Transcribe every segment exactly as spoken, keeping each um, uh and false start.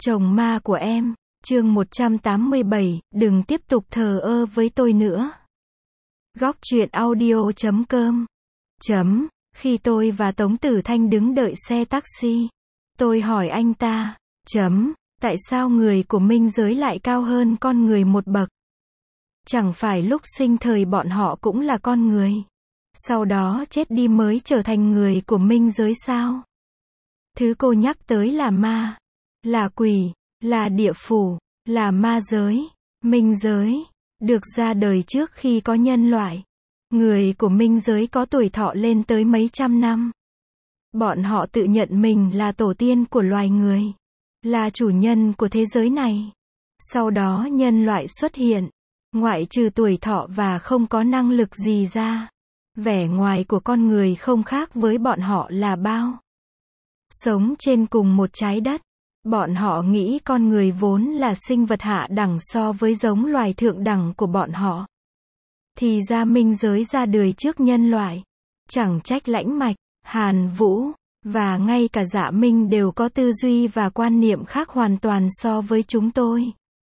Chồng ma của em, chương một trăm tám mươi bảy, đừng tiếp tục thờ ơ với tôi nữa. Góc truyện audio chấm com chấm, khi tôi và Tống Tử Thanh đứng đợi xe taxi, tôi hỏi anh ta, chấm, tại sao người của minh giới lại cao hơn con người một bậc? Chẳng phải lúc sinh thời bọn họ cũng là con người, sau đó chết đi mới trở thành người của minh giới sao? Thứ cô nhắc tới là ma, là quỷ, là địa phủ, là ma giới, minh giới, được ra đời trước khi có nhân loại. Người của minh giới có tuổi thọ lên tới mấy trăm năm. Bọn họ tự nhận mình là tổ tiên của loài người, là chủ nhân của thế giới này. Sau đó nhân loại xuất hiện, ngoại trừ tuổi thọ và không có năng lực gì ra, vẻ ngoài của con người không khác với bọn họ là bao. Sống trên cùng một trái đất, bọn họ nghĩ con người vốn là sinh vật hạ đẳng so với giống loài thượng đẳng của bọn họ. Thì ra minh giới ra đời trước nhân loại. Chẳng trách Lãnh Mạch, Hàn Vũ, và ngay cả Dạ Minh đều có tư duy và quan niệm khác hoàn toàn so với chúng tôi.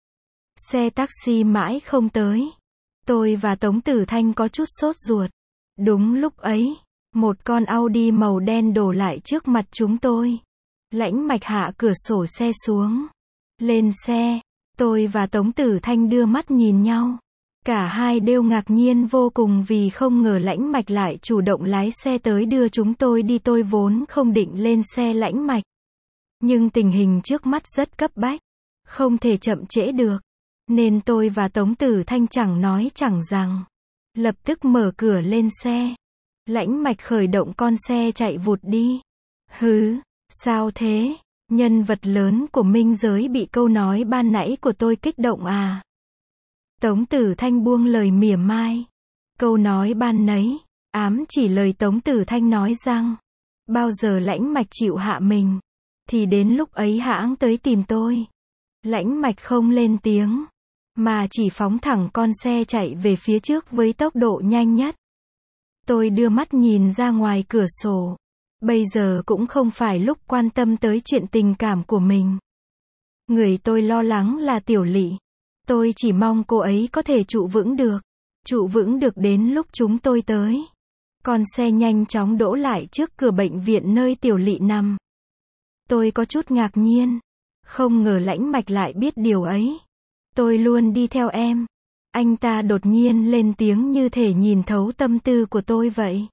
Xe taxi mãi không tới. Tôi và Tống Tử Thanh có chút sốt ruột. Đúng lúc ấy, một con Audi màu đen đổ lại trước mặt chúng tôi. Lãnh Mạch hạ cửa sổ xe xuống. Lên xe, tôi và Tống Tử Thanh đưa mắt nhìn nhau. Cả hai đều ngạc nhiên vô cùng vì không ngờ Lãnh Mạch lại chủ động lái xe tới đưa chúng tôi đi. Tôi vốn không định lên xe Lãnh Mạch. Nhưng tình hình trước mắt rất cấp bách. Không thể chậm trễ được. Nên tôi và Tống Tử Thanh chẳng nói chẳng rằng. Lập tức mở cửa lên xe. Lãnh Mạch khởi động con xe chạy vụt đi. Hứ, sao thế? Nhân vật lớn của minh giới bị câu nói ban nãy của tôi kích động à? Tống Tử Thanh buông lời mỉa mai. Câu nói ban nấy, ám chỉ lời Tống Tử Thanh nói rằng, bao giờ Lãnh Mạch chịu hạ mình, thì đến lúc ấy hãng tới tìm tôi. Lãnh Mạch không lên tiếng, mà chỉ phóng thẳng con xe chạy về phía trước với tốc độ nhanh nhất. Tôi đưa mắt nhìn ra ngoài cửa sổ. Bây giờ cũng không phải lúc quan tâm tới chuyện tình cảm của mình. Người tôi lo lắng là Tiểu Lị. Tôi chỉ mong cô ấy có thể trụ vững được. Trụ vững được đến lúc chúng tôi tới. Con xe nhanh chóng đỗ lại trước cửa bệnh viện nơi Tiểu Lị nằm. Tôi có chút ngạc nhiên. Không ngờ Lãnh Mạch lại biết điều ấy. Tôi luôn đi theo em. Anh ta đột nhiên lên tiếng như thể nhìn thấu tâm tư của tôi vậy.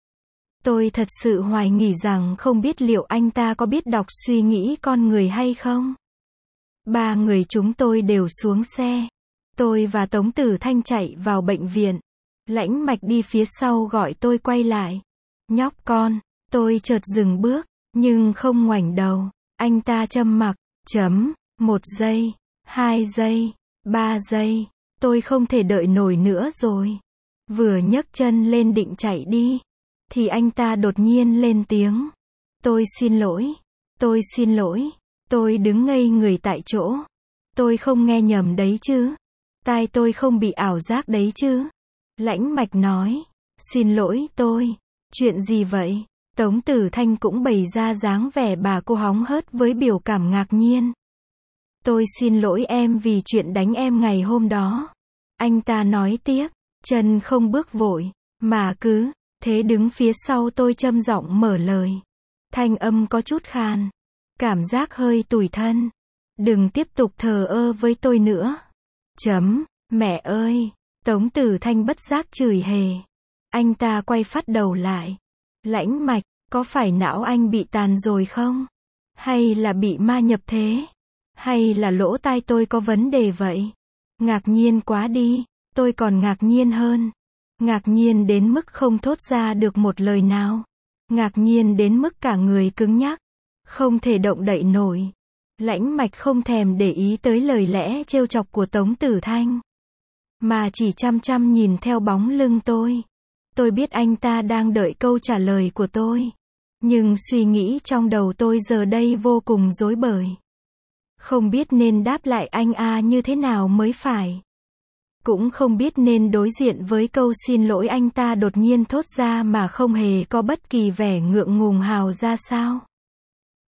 Tôi thật sự hoài nghi rằng không biết liệu anh ta có biết đọc suy nghĩ con người hay không. Ba người chúng tôi đều xuống xe. Tôi và Tống Tử Thanh chạy vào bệnh viện. Lãnh Mạch đi phía sau gọi tôi quay lại. Nhóc con, tôi chợt dừng bước, nhưng không ngoảnh đầu. Anh ta trầm mặc, chấm, một giây, hai giây, ba giây. Tôi không thể đợi nổi nữa rồi. Vừa nhấc chân lên định chạy đi, thì anh ta đột nhiên lên tiếng. Tôi xin lỗi, tôi xin lỗi. Tôi đứng ngây người tại chỗ. Tôi không nghe nhầm đấy chứ? Tai tôi không bị ảo giác đấy chứ? Lãnh Mạch nói. Xin lỗi tôi. Chuyện gì vậy? Tống Tử Thanh cũng bày ra dáng vẻ bà cô hóng hớt với biểu cảm ngạc nhiên. Tôi xin lỗi em vì chuyện đánh em ngày hôm đó. Anh ta nói tiếp, chân không bước vội, mà cứ thế đứng phía sau tôi châm giọng mở lời. Thanh âm có chút khàn, cảm giác hơi tủi thân. Đừng tiếp tục thờ ơ với tôi nữa. Chấm, mẹ ơi, Tống Tử Thanh bất giác chửi hề. Anh ta quay phát đầu lại. Lãnh Mạch, có phải não anh bị tàn rồi không? Hay là bị ma nhập thế? Hay là lỗ tai tôi có vấn đề vậy? Ngạc nhiên quá đi, tôi còn ngạc nhiên hơn. Ngạc nhiên đến mức không thốt ra được một lời nào. Ngạc nhiên đến mức cả người cứng nhắc, không thể động đậy nổi. Lãnh Mạch không thèm để ý tới lời lẽ trêu chọc của Tống Tử Thanh, mà chỉ chăm chăm nhìn theo bóng lưng tôi. Tôi biết anh ta đang đợi câu trả lời của tôi. Nhưng suy nghĩ trong đầu tôi giờ đây vô cùng rối bời. Không biết nên đáp lại anh a như thế nào mới phải. Cũng không biết nên đối diện với câu xin lỗi anh ta đột nhiên thốt ra mà không hề có bất kỳ vẻ ngượng ngùng hào ra sao.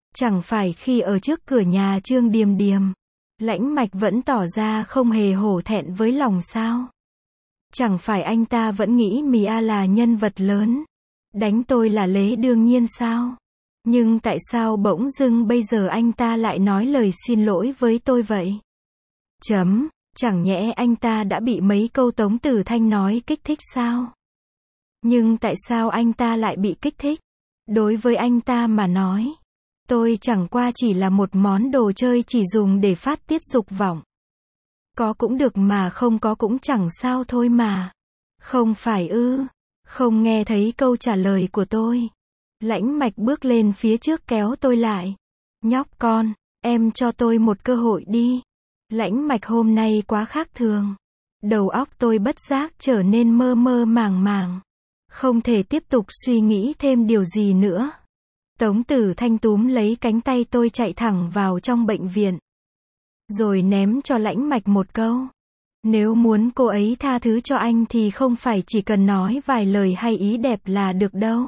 Chẳng phải khi ở trước cửa nhà Trương Điềm Điềm, Lãnh Mạch vẫn tỏ ra không hề hổ thẹn với lòng sao? Chẳng phải anh ta vẫn nghĩ Mia là nhân vật lớn, đánh tôi là lẽ đương nhiên sao? Nhưng tại sao bỗng dưng bây giờ anh ta lại nói lời xin lỗi với tôi vậy? Chấm, chẳng nhẽ anh ta đã bị mấy câu Tống Tử Thanh nói kích thích sao? Nhưng tại sao anh ta lại bị kích thích? Đối với anh ta mà nói, tôi chẳng qua chỉ là một món đồ chơi chỉ dùng để phát tiết dục vọng. Có cũng được mà không có cũng chẳng sao thôi mà. Không phải ư? Không nghe thấy câu trả lời của tôi. Lãnh Mạch bước lên phía trước kéo tôi lại. Nhóc con, em cho tôi một cơ hội đi. Lãnh Mạch hôm nay quá khác thường. Đầu óc tôi bất giác trở nên mơ mơ màng màng. Không thể tiếp tục suy nghĩ thêm điều gì nữa. Tống Tử Thanh túm lấy cánh tay tôi chạy thẳng vào trong bệnh viện. Rồi ném cho Lãnh Mạch một câu. Nếu muốn cô ấy tha thứ cho anh thì không phải chỉ cần nói vài lời hay ý đẹp là được đâu.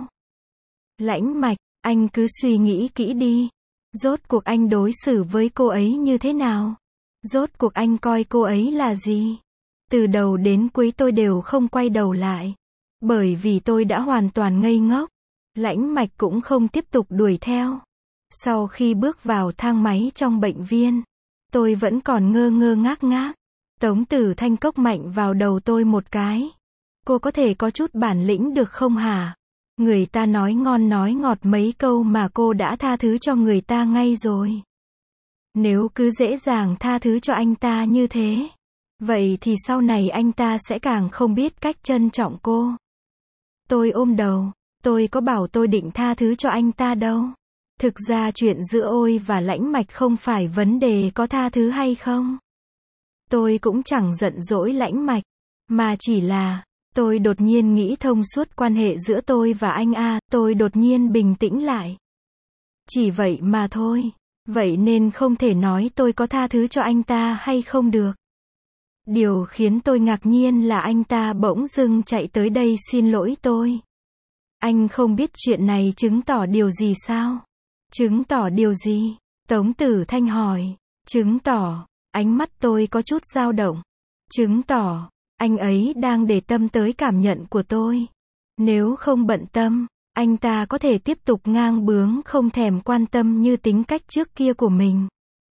Lãnh Mạch, anh cứ suy nghĩ kỹ đi. Rốt cuộc anh đối xử với cô ấy như thế nào? Rốt cuộc anh coi cô ấy là gì? Từ đầu đến cuối tôi đều không quay đầu lại. Bởi vì tôi đã hoàn toàn ngây ngốc. Lãnh Mạch cũng không tiếp tục đuổi theo. Sau khi bước vào thang máy trong bệnh viện, tôi vẫn còn ngơ ngơ ngác ngác. Tống Tử Thanh cốc mạnh vào đầu tôi một cái. Cô có thể có chút bản lĩnh được không hả? Người ta nói ngon nói ngọt mấy câu mà cô đã tha thứ cho người ta ngay rồi. Nếu cứ dễ dàng tha thứ cho anh ta như thế, vậy thì sau này anh ta sẽ càng không biết cách trân trọng cô. Tôi ôm đầu, tôi có bảo tôi định tha thứ cho anh ta đâu. Thực ra chuyện giữa tôi và Lãnh Mạch không phải vấn đề có tha thứ hay không. Tôi cũng chẳng giận dỗi Lãnh Mạch, mà chỉ là, tôi đột nhiên nghĩ thông suốt quan hệ giữa tôi và anh A, tôi đột nhiên bình tĩnh lại. Chỉ vậy mà thôi, vậy nên không thể nói tôi có tha thứ cho anh ta hay không được. Điều khiến tôi ngạc nhiên là anh ta bỗng dưng chạy tới đây xin lỗi tôi. Anh không biết chuyện này chứng tỏ điều gì sao? Chứng tỏ điều gì? Tống Tử Thanh hỏi. Chứng tỏ, ánh mắt tôi có chút dao động. Chứng tỏ, anh ấy đang để tâm tới cảm nhận của tôi. Nếu không bận tâm, anh ta có thể tiếp tục ngang bướng không thèm quan tâm như tính cách trước kia của mình.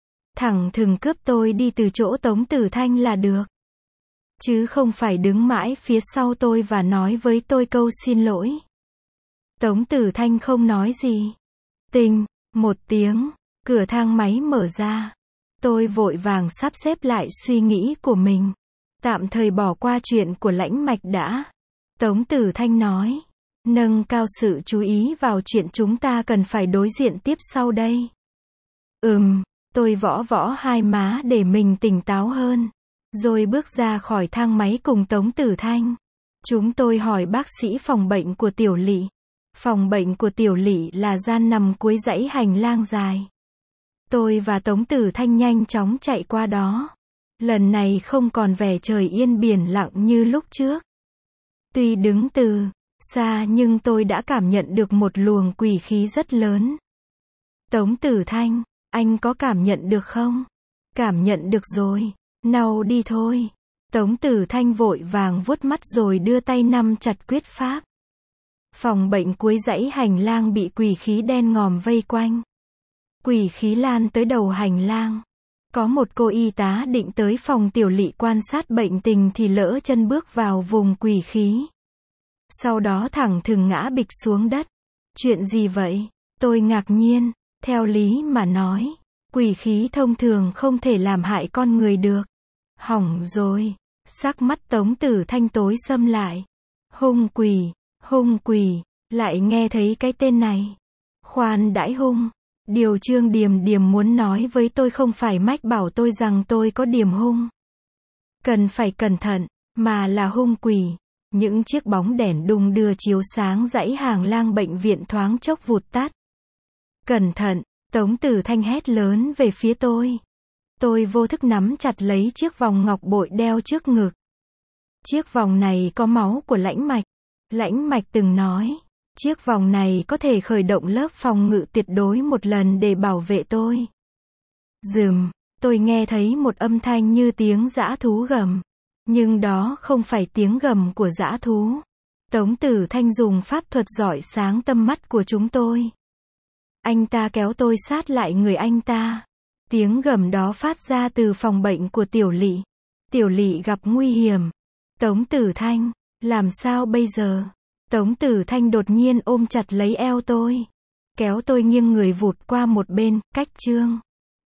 Thẳng thừng cướp tôi đi từ chỗ Tống Tử Thanh là được. Chứ không phải đứng mãi phía sau tôi và nói với tôi câu xin lỗi. Tống Tử Thanh không nói gì. Tinh, một tiếng, cửa thang máy mở ra. Tôi vội vàng sắp xếp lại suy nghĩ của mình. Tạm thời bỏ qua chuyện của Lãnh Mạch đã. Tống Tử Thanh nói. Nâng cao sự chú ý vào chuyện chúng ta cần phải đối diện tiếp sau đây. Ừm, tôi võ võ hai má để mình tỉnh táo hơn. Rồi bước ra khỏi thang máy cùng Tống Tử Thanh. Chúng tôi hỏi bác sĩ phòng bệnh của Tiểu Lỵ. Phòng bệnh của Tiểu Lỵ là gian nằm cuối dãy hành lang dài. Tôi và Tống Tử Thanh nhanh chóng chạy qua đó. Lần này không còn vẻ trời yên biển lặng như lúc trước. Tuy đứng từ xa nhưng tôi đã cảm nhận được một luồng quỷ khí rất lớn. Tống Tử Thanh, anh có cảm nhận được không? Cảm nhận được rồi. Nào đi thôi. Tống Tử Thanh vội vàng vuốt mắt rồi đưa tay nắm chặt quyết pháp. Phòng bệnh cuối dãy hành lang bị quỷ khí đen ngòm vây quanh. Quỷ khí lan tới đầu hành lang. Có một cô y tá định tới phòng Tiểu Lỵ quan sát bệnh tình thì lỡ chân bước vào vùng quỷ khí. Sau đó thẳng thừng ngã bịch xuống đất. Chuyện gì vậy? Tôi ngạc nhiên. Theo lý mà nói, quỷ khí thông thường không thể làm hại con người được. Hỏng rồi. Sắc mắt Tống Tử Thanh tối sầm lại. Hung quỷ, hung quỷ, lại nghe thấy cái tên này. Khoan đãi hung. Điều Trương Điềm Điềm muốn nói với tôi không phải mách bảo tôi rằng tôi có điểm hung. Cần phải cẩn thận, mà là hung quỷ. Những chiếc bóng đèn đung đưa chiếu sáng dãy hàng lang bệnh viện thoáng chốc vụt tắt. Cẩn thận, Tống Tử Thanh hét lớn về phía tôi. Tôi vô thức nắm chặt lấy chiếc vòng ngọc bội đeo trước ngực. Chiếc vòng này có máu của Lãnh Mạch. Lãnh Mạch từng nói, Chiếc vòng này có thể khởi động lớp phòng ngự tuyệt đối một lần để bảo vệ tôi. Rườm, tôi nghe thấy một âm thanh như tiếng dã thú gầm. Nhưng đó không phải tiếng gầm của dã thú. Tống Tử Thanh dùng pháp thuật rọi sáng tâm mắt của chúng tôi. Anh ta kéo tôi sát lại người anh ta. Tiếng gầm đó phát ra từ phòng bệnh của Tiểu Lị. Tiểu Lị gặp nguy hiểm. Tống Tử Thanh, làm sao bây giờ? Tống Tử Thanh đột nhiên ôm chặt lấy eo tôi. Kéo tôi nghiêng người vụt qua một bên, cách Trương.